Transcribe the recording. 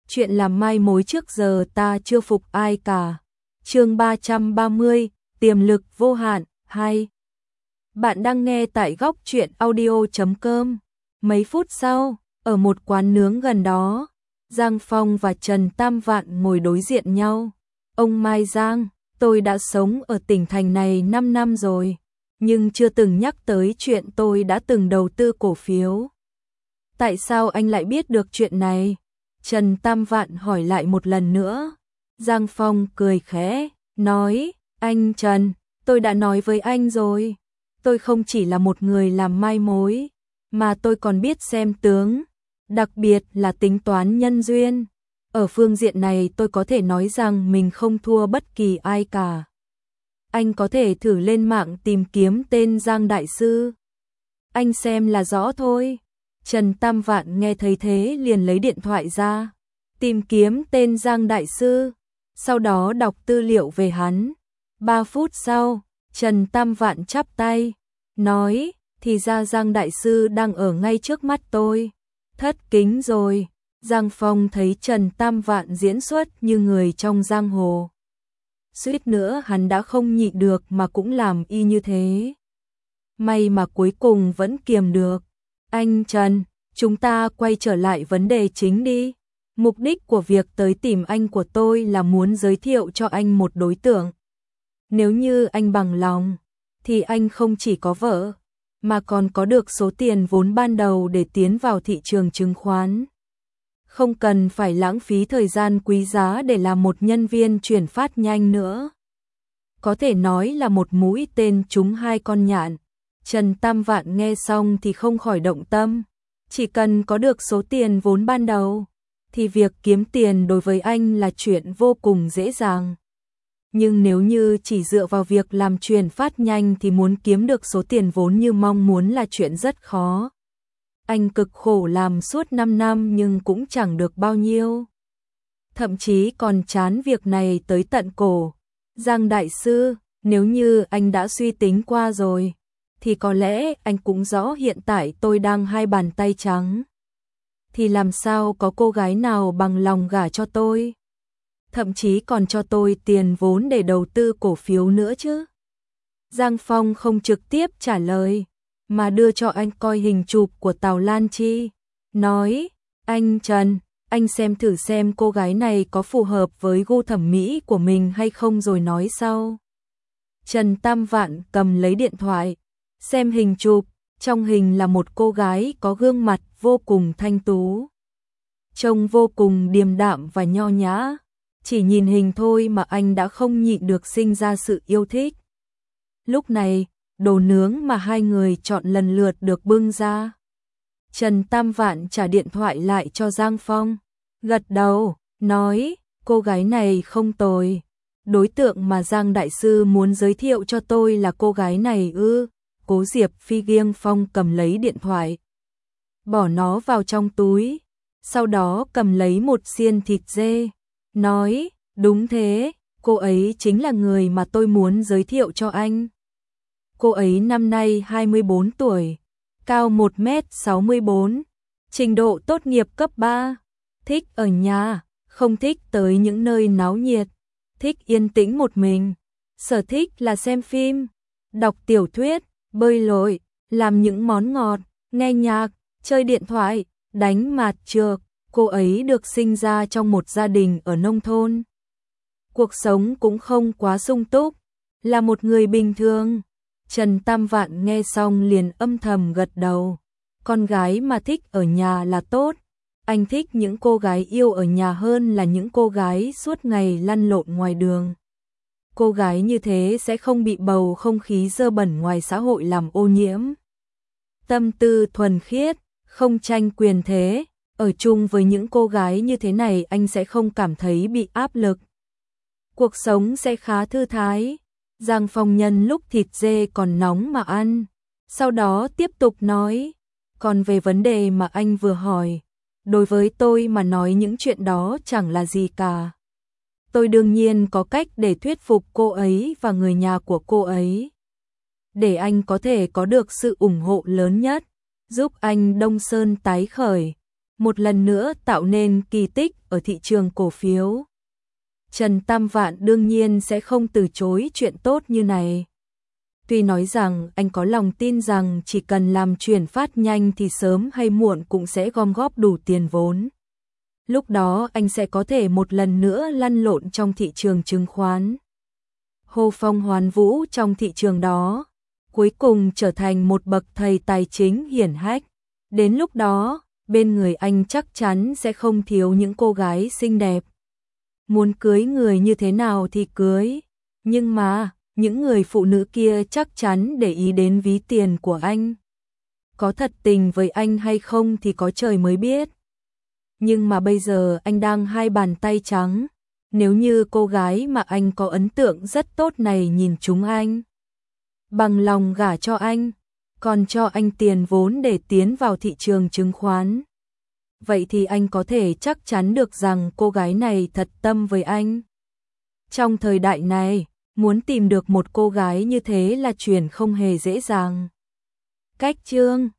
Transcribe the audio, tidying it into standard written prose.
chuyện làm mai mối trước giờ ta chưa phục ai cả. Chương 330, tiềm lực vô hạn, 2. Bạn đang nghe tại góc truyện audio.com. Mấy phút sau, ở một quán nướng gần đó, Giang Phong và Trần Tam Vạn ngồi đối diện nhau. Ông Mai Giang, tôi đã sống ở tỉnh thành này 5 năm rồi, nhưng chưa từng nhắc tới chuyện tôi đã từng đầu tư cổ phiếu. Tại sao anh lại biết được chuyện này? Trần Tam Vạn hỏi lại một lần nữa. Giang Phong cười khẽ, nói, anh Trần, tôi đã nói với anh rồi. Tôi không chỉ là một người làm mai mối, mà tôi còn biết xem tướng, đặc biệt là tính toán nhân duyên. Ở phương diện này tôi có thể nói rằng mình không thua bất kỳ ai cả. Anh có thể thử lên mạng tìm kiếm tên Giang Đại Sư. Anh xem là rõ thôi. Trần Tam Vạn nghe thấy thế liền lấy điện thoại ra, tìm kiếm tên Giang Đại Sư, sau đó đọc tư liệu về hắn. 3 phút sau, Trần Tam Vạn chắp tay, nói, thì ra Giang Đại Sư đang ở ngay trước mắt tôi. Thất kính rồi. Giang Phong thấy Trần Tam Vạn diễn xuất như người trong giang hồ. Suýt nữa hắn đã không nhịn được mà cũng làm y như thế. May mà cuối cùng vẫn kiềm được. Anh Trần, chúng ta quay trở lại vấn đề chính đi. Mục đích của việc tới tìm anh của tôi là muốn giới thiệu cho anh một đối tượng. Nếu như anh bằng lòng, thì anh không chỉ có vợ, mà còn có được số tiền vốn ban đầu để tiến vào thị trường chứng khoán. Không cần phải lãng phí thời gian quý giá để làm một nhân viên chuyển phát nhanh nữa. Có thể nói là một mũi tên trúng 2 con nhạn. Trần Tam Vạn nghe xong thì không khỏi động tâm. Chỉ cần có được số tiền vốn ban đầu, thì việc kiếm tiền đối với anh là chuyện vô cùng dễ dàng. Nhưng nếu như chỉ dựa vào việc làm chuyển phát nhanh thì muốn kiếm được số tiền vốn như mong muốn là chuyện rất khó. Anh cực khổ làm suốt 5 năm nhưng cũng chẳng được bao nhiêu. Thậm chí còn chán việc này tới tận cổ. Giang Đại Sư, nếu như anh đã suy tính qua rồi, thì có lẽ anh cũng rõ hiện tại tôi đang 2 bàn tay trắng. Thì làm sao có cô gái nào bằng lòng gả cho tôi? Thậm chí còn cho tôi tiền vốn để đầu tư cổ phiếu nữa chứ. Giang Phong không trực tiếp trả lời, mà đưa cho anh coi hình chụp của Tào Lan Chi. Nói, anh Trần, anh xem thử xem cô gái này có phù hợp với gu thẩm mỹ của mình hay không rồi nói sau. Trần Tam Vạn cầm lấy điện thoại, xem hình chụp, trong hình là một cô gái có gương mặt vô cùng thanh tú. Trông vô cùng điềm đạm và nho nhã. Chỉ nhìn hình thôi mà anh đã không nhịn được sinh ra sự yêu thích. Lúc này, đồ nướng mà 2 người chọn lần lượt được bưng ra. Trần Tam Vạn trả điện thoại lại cho Giang Phong, gật đầu, nói, cô gái này không tồi. Đối tượng mà Giang Đại Sư muốn giới thiệu cho tôi là cô gái này ư? Cố Diệp Phi Giang Phong cầm lấy điện thoại, bỏ nó vào trong túi, sau đó cầm lấy một xiên thịt dê, nói, đúng thế, cô ấy chính là người mà tôi muốn giới thiệu cho anh. Cô ấy năm nay 24 tuổi, cao 1m64, trình độ tốt nghiệp cấp 3, thích ở nhà, không thích tới những nơi náo nhiệt, thích yên tĩnh một mình, sở thích là xem phim, đọc tiểu thuyết, bơi lội, làm những món ngọt, nghe nhạc, chơi điện thoại, đánh mạt trược. Cô ấy được sinh ra trong một gia đình ở nông thôn. Cuộc sống cũng không quá sung túc, là một người bình thường. Trần Tam Vạn nghe xong liền âm thầm gật đầu. Con gái mà thích ở nhà là tốt. Anh thích những cô gái yêu ở nhà hơn là những cô gái suốt ngày lăn lộn ngoài đường. Cô gái như thế sẽ không bị bầu không khí dơ bẩn ngoài xã hội làm ô nhiễm. Tâm tư thuần khiết, không tranh quyền thế. Ở chung với những cô gái như thế này anh sẽ không cảm thấy bị áp lực. Cuộc sống sẽ khá thư thái. Giang Phong nhân lúc thịt dê còn nóng mà ăn. Sau đó tiếp tục nói. Còn về vấn đề mà anh vừa hỏi, đối với tôi mà nói những chuyện đó chẳng là gì cả. Tôi đương nhiên có cách để thuyết phục cô ấy và người nhà của cô ấy. Để anh có thể có được sự ủng hộ lớn nhất, giúp anh Đông Sơn tái khởi. một lần nữa tạo nên kỳ tích ở thị trường cổ phiếu. Trần Tam Vạn đương nhiên sẽ không từ chối chuyện tốt như này. Tuy nói rằng anh có lòng tin rằng chỉ cần làm chuyển phát nhanh thì sớm hay muộn cũng sẽ gom góp đủ tiền vốn. Lúc đó anh sẽ có thể một lần nữa lăn lộn trong thị trường chứng khoán. Hô phong hoán vũ trong thị trường đó, cuối cùng trở thành một bậc thầy tài chính hiển hách. Đến lúc đó, bên người anh chắc chắn sẽ không thiếu những cô gái xinh đẹp. Muốn cưới người như thế nào thì cưới, nhưng mà những người phụ nữ kia chắc chắn để ý đến ví tiền của anh. Có thật tình với anh hay không thì có trời mới biết. Nhưng mà bây giờ anh đang hai bàn tay trắng. Nếu như cô gái mà anh có ấn tượng rất tốt này nhìn trúng anh, bằng lòng gả cho anh, còn cho anh tiền vốn để tiến vào thị trường chứng khoán, vậy thì anh có thể chắc chắn được rằng cô gái này thật tâm với anh. Trong thời đại này, muốn tìm được một cô gái như thế là chuyện không hề dễ dàng. Cách chương